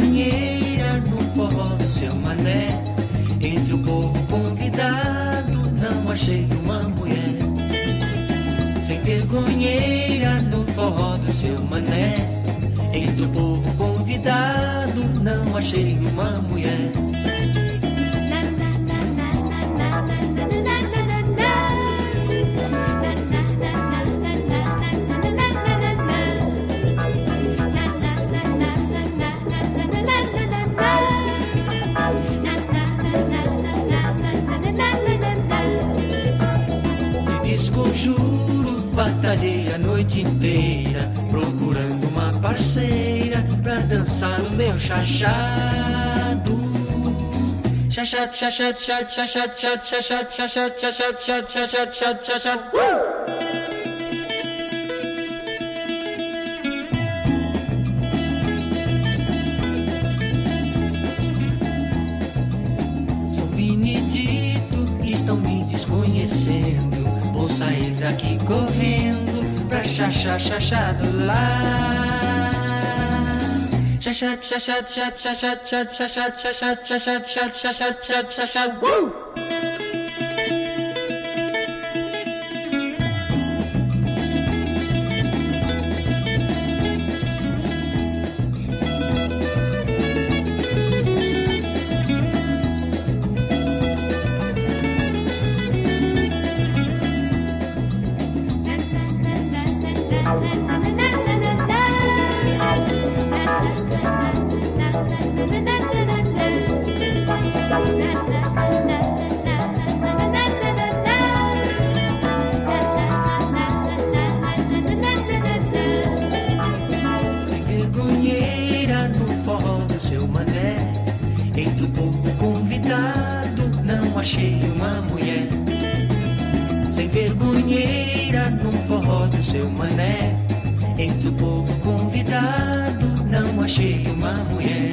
vergonheira no forró do seu mané. Entre o povo convidado não achei uma mulher. Sem vergonheira no forró do seu mané. Entre o povo convidado não achei uma mulher. Desconjuro, batalhei a noite inteira procurando uma parceira pra dançar no meu chachado. Chachado, chachado, chachado, chachado, chachado, chachado, chachado, chachado, chachado, chachado. São Benedito, estão me desconhecendo. Vou sair daqui correndo pra chachado lá. Chachado, chachado, chachado, chachado, chachado, chachado, chachado, chachado, chachado, chachado. Sem vergonheira no forró do seu mané. Entre o povo convidado não achei uma mulher. Sem vergonheira no forró do seu mané. Entre o povo convidado não achei uma mulher.